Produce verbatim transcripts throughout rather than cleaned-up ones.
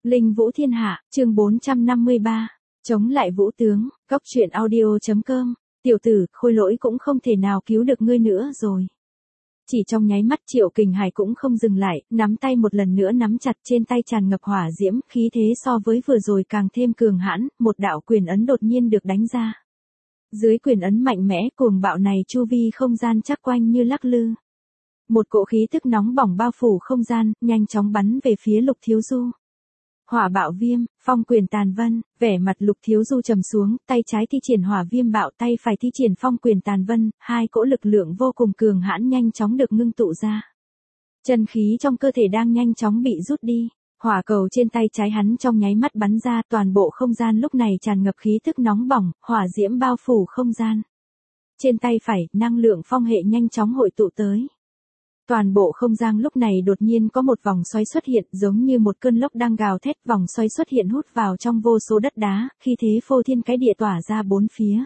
Linh Vũ Thiên Hạ, chương bốn trăm năm mươi ba. Chống lại Vũ tướng, Cốc truyện audio.com. Tiểu tử, Khôi Lỗi cũng không thể nào cứu được ngươi nữa rồi. Chỉ trong nháy mắt Triệu Kình Hải cũng không dừng lại, nắm tay một lần nữa nắm chặt, trên tay tràn ngập hỏa diễm, khí thế so với vừa rồi càng thêm cường hãn, một đạo quyền ấn đột nhiên được đánh ra. Dưới quyền ấn mạnh mẽ cuồng bạo này chu vi không gian chắc quanh như lắc lư. Một cỗ khí tức nóng bỏng bao phủ không gian, nhanh chóng bắn về phía Lục Thiếu Du. Hỏa bạo viêm, phong quyền tàn vân, vẻ mặt Lục Thiếu Du trầm xuống, tay trái thi triển hỏa viêm bạo, tay phải thi triển phong quyền tàn vân, hai cỗ lực lượng vô cùng cường hãn nhanh chóng được ngưng tụ ra. Chân khí trong cơ thể đang nhanh chóng bị rút đi, hỏa cầu trên tay trái hắn trong nháy mắt bắn ra, toàn bộ không gian lúc này tràn ngập khí tức nóng bỏng, hỏa diễm bao phủ không gian. Trên tay phải, năng lượng phong hệ nhanh chóng hội tụ tới. Toàn bộ không gian lúc này đột nhiên có một vòng xoáy xuất hiện, giống như một cơn lốc đang gào thét, vòng xoáy xuất hiện hút vào trong vô số đất đá, khi thế phô thiên cái địa tỏa ra bốn phía.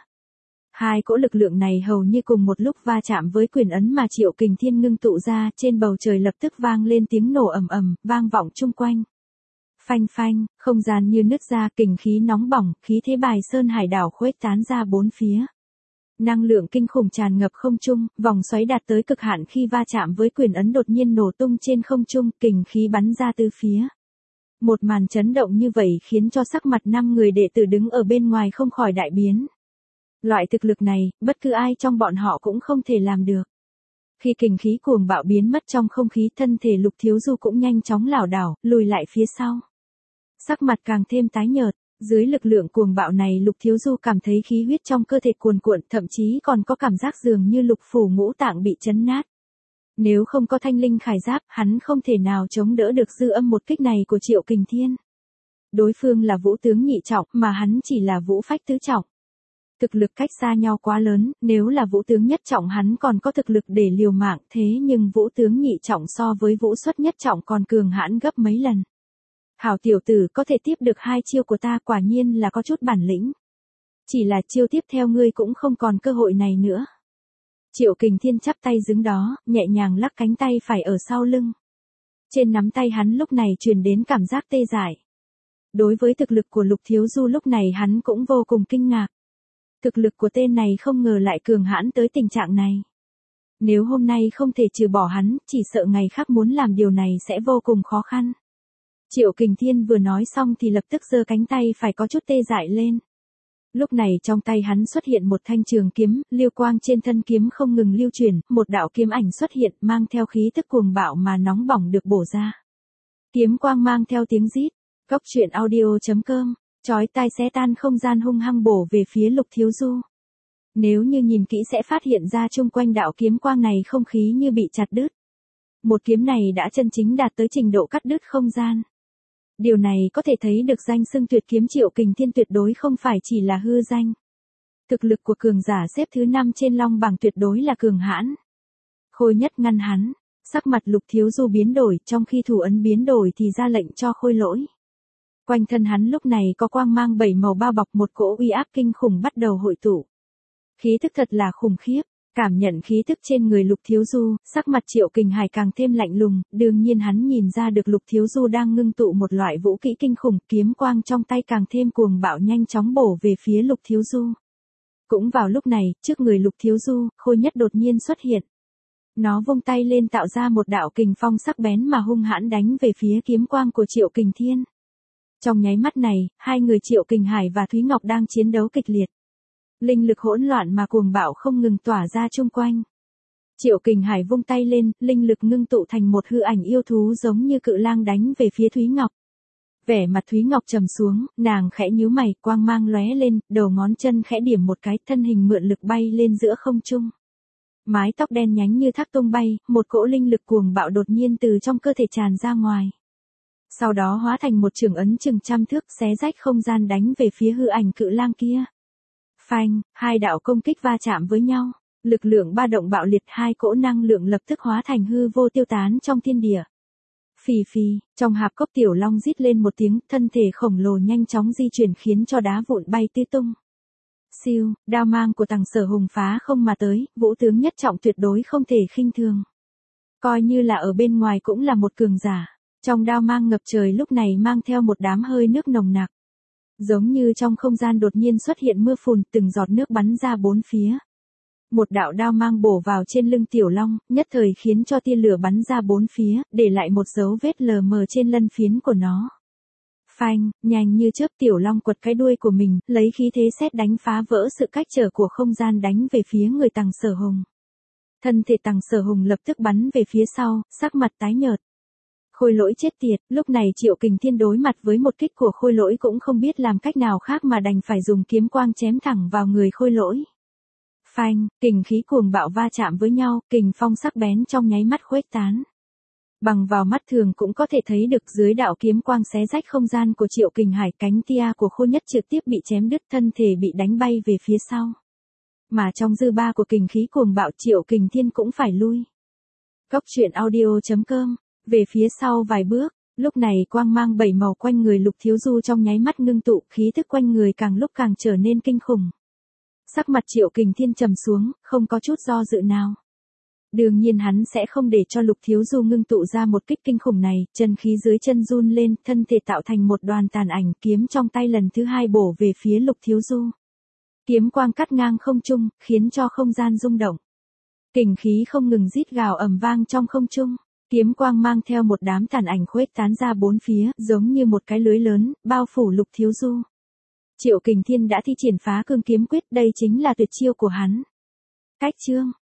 Hai cỗ lực lượng này hầu như cùng một lúc va chạm với quyền ấn mà Triệu Kình Thiên ngưng tụ ra, trên bầu trời lập tức vang lên tiếng nổ ầm ầm, vang vọng chung quanh. Phanh phanh, không gian như nứt ra, kình khí nóng bỏng, khí thế bài sơn hải đảo khuếch tán ra bốn phía. Năng lượng kinh khủng tràn ngập không trung, vòng xoáy đạt tới cực hạn khi va chạm với quyền ấn đột nhiên nổ tung trên không trung, kình khí bắn ra từ phía. Một màn chấn động như vậy khiến cho sắc mặt năm người đệ tử đứng ở bên ngoài không khỏi đại biến. Loại thực lực này, bất cứ ai trong bọn họ cũng không thể làm được. Khi kình khí cuồng bạo biến mất trong không khí, thân thể Lục Thiếu Du cũng nhanh chóng lảo đảo, lùi lại phía sau. Sắc mặt càng thêm tái nhợt. Dưới lực lượng cuồng bạo này Lục Thiếu Du cảm thấy khí huyết trong cơ thể cuồn cuộn, thậm chí còn có cảm giác dường như lục phủ ngũ tạng bị chấn nát. Nếu không có thanh linh khải giáp, hắn không thể nào chống đỡ được dư âm một kích này của Triệu Kình Thiên. Đối phương là vũ tướng nhị trọng, mà hắn chỉ là vũ phách tứ trọng. Thực lực cách xa nhau quá lớn, nếu là vũ tướng nhất trọng hắn còn có thực lực để liều mạng, thế nhưng vũ tướng nhị trọng so với vũ xuất nhất trọng còn cường hãn gấp mấy lần. Hảo tiểu tử, có thể tiếp được hai chiêu của ta, quả nhiên là có chút bản lĩnh. Chỉ là chiêu tiếp theo ngươi cũng không còn cơ hội này nữa. Triệu Kình Thiên chắp tay đứng đó, nhẹ nhàng lắc cánh tay phải ở sau lưng. Trên nắm tay hắn lúc này truyền đến cảm giác tê dại. Đối với thực lực của Lục Thiếu Du lúc này hắn cũng vô cùng kinh ngạc. Thực lực của tên này không ngờ lại cường hãn tới tình trạng này. Nếu hôm nay không thể trừ bỏ hắn, chỉ sợ ngày khác muốn làm điều này sẽ vô cùng khó khăn. Triệu Kình Thiên vừa nói xong thì lập tức giơ cánh tay phải có chút tê dại lên. Lúc này trong tay hắn xuất hiện một thanh trường kiếm, lưu quang trên thân kiếm không ngừng lưu chuyển, một đạo kiếm ảnh xuất hiện mang theo khí tức cuồng bạo mà nóng bỏng được bổ ra. Kiếm quang mang theo tiếng rít, Cốc truyện audio.com, chói tai xé tan không gian hung hăng bổ về phía Lục Thiếu Du. Nếu như nhìn kỹ sẽ phát hiện ra chung quanh đạo kiếm quang này không khí như bị chặt đứt. Một kiếm này đã chân chính đạt tới trình độ cắt đứt không gian. Điều này có thể thấy được danh xưng tuyệt kiếm Triệu Kình Thiên tuyệt đối không phải chỉ là hư danh. Thực lực của cường giả xếp thứ năm trên long bảng tuyệt đối là cường hãn. Khôi Nhất ngăn hắn, sắc mặt Lục Thiếu Du biến đổi, trong khi thủ ấn biến đổi thì ra lệnh cho Khôi Lỗi. Quanh thân hắn lúc này có quang mang bảy màu bao bọc, một cỗ uy áp kinh khủng bắt đầu hội tụ. Khí tức thật là khủng khiếp. Cảm nhận khí tức trên người Lục Thiếu Du, sắc mặt Triệu Kình Hải càng thêm lạnh lùng, đương nhiên hắn nhìn ra được Lục Thiếu Du đang ngưng tụ một loại vũ kỹ kinh khủng, kiếm quang trong tay càng thêm cuồng bạo nhanh chóng bổ về phía Lục Thiếu Du. Cũng vào lúc này, trước người Lục Thiếu Du, Khôi Nhất đột nhiên xuất hiện. Nó vung tay lên tạo ra một đạo kình phong sắc bén mà hung hãn đánh về phía kiếm quang của Triệu Kình Thiên. Trong nháy mắt này, hai người Triệu Kình Hải và Thúy Ngọc đang chiến đấu kịch liệt. Linh lực hỗn loạn mà cuồng bạo không ngừng tỏa ra chung quanh. Triệu Kình Hải vung tay lên, linh lực ngưng tụ thành một hư ảnh yêu thú giống như cự lang đánh về phía Thúy Ngọc. Vẻ mặt Thúy Ngọc trầm xuống, nàng khẽ nhíu mày, quang mang lóe lên, đầu ngón chân khẽ điểm một cái, thân hình mượn lực bay lên giữa không trung. Mái tóc đen nhánh như thác tung bay, một cỗ linh lực cuồng bạo đột nhiên từ trong cơ thể tràn ra ngoài. Sau đó hóa thành một trường ấn chừng trăm thước, xé rách không gian đánh về phía hư ảnh cự lang kia. Phanh, hai đạo công kích va chạm với nhau, lực lượng ba động bạo liệt, hai cỗ năng lượng lập tức hóa thành hư vô tiêu tán trong thiên địa. Phì phì, trong hạp cốc tiểu long rít lên một tiếng, thân thể khổng lồ nhanh chóng di chuyển khiến cho đá vụn bay tứ tung. Siêu, đao mang của Tằng Sở Hùng phá không mà tới, vũ tướng nhất trọng tuyệt đối không thể khinh thường. Coi như là ở bên ngoài cũng là một cường giả. Trong đao mang ngập trời lúc này mang theo một đám hơi nước nồng nặc. Giống như trong không gian đột nhiên xuất hiện mưa phùn, từng giọt nước bắn ra bốn phía. Một đạo đao mang bổ vào trên lưng Tiểu Long, nhất thời khiến cho tia lửa bắn ra bốn phía, để lại một dấu vết lờ mờ trên lân phiến của nó. Phanh, nhanh như chớp Tiểu Long quật cái đuôi của mình, lấy khí thế sét đánh phá vỡ sự cách trở của không gian đánh về phía người Tằng Sở Hùng. Thân thể Tằng Sở Hùng lập tức bắn về phía sau, sắc mặt tái nhợt. Khôi Lỗi chết tiệt, lúc này Triệu Kình Thiên đối mặt với một kích của Khôi Lỗi cũng không biết làm cách nào khác mà đành phải dùng kiếm quang chém thẳng vào người Khôi Lỗi. Phanh, kình khí cuồng bạo va chạm với nhau, kình phong sắc bén trong nháy mắt khuếch tán. Bằng vào mắt thường cũng có thể thấy được dưới đạo kiếm quang xé rách không gian của Triệu Kình Hải, cánh tia của Khôi Nhất trực tiếp bị chém đứt, thân thể bị đánh bay về phía sau. Mà trong dư ba của kình khí cuồng bạo, Triệu Kình Thiên cũng phải lui. Góc truyện audio chấm com, về phía sau vài bước, lúc này quang mang bảy màu quanh người Lục Thiếu Du trong nháy mắt ngưng tụ, khí tức quanh người càng lúc càng trở nên kinh khủng. Sắc mặt Triệu Kình Thiên trầm xuống, không có chút do dự nào. Đương nhiên hắn sẽ không để cho Lục Thiếu Du ngưng tụ ra một kích kinh khủng này, chân khí dưới chân run lên, thân thể tạo thành một đoàn tàn ảnh, kiếm trong tay lần thứ hai bổ về phía Lục Thiếu Du. Kiếm quang cắt ngang không trung, khiến cho không gian rung động. Kình khí không ngừng rít gào ầm vang trong không trung, kiếm quang mang theo một đám tàn ảnh khuếch tán ra bốn phía, giống như một cái lưới lớn, bao phủ Lục Thiếu Du. Triệu Kình Thiên đã thi triển Phá Cương Kiếm Quyết, đây chính là tuyệt chiêu của hắn. Cách chương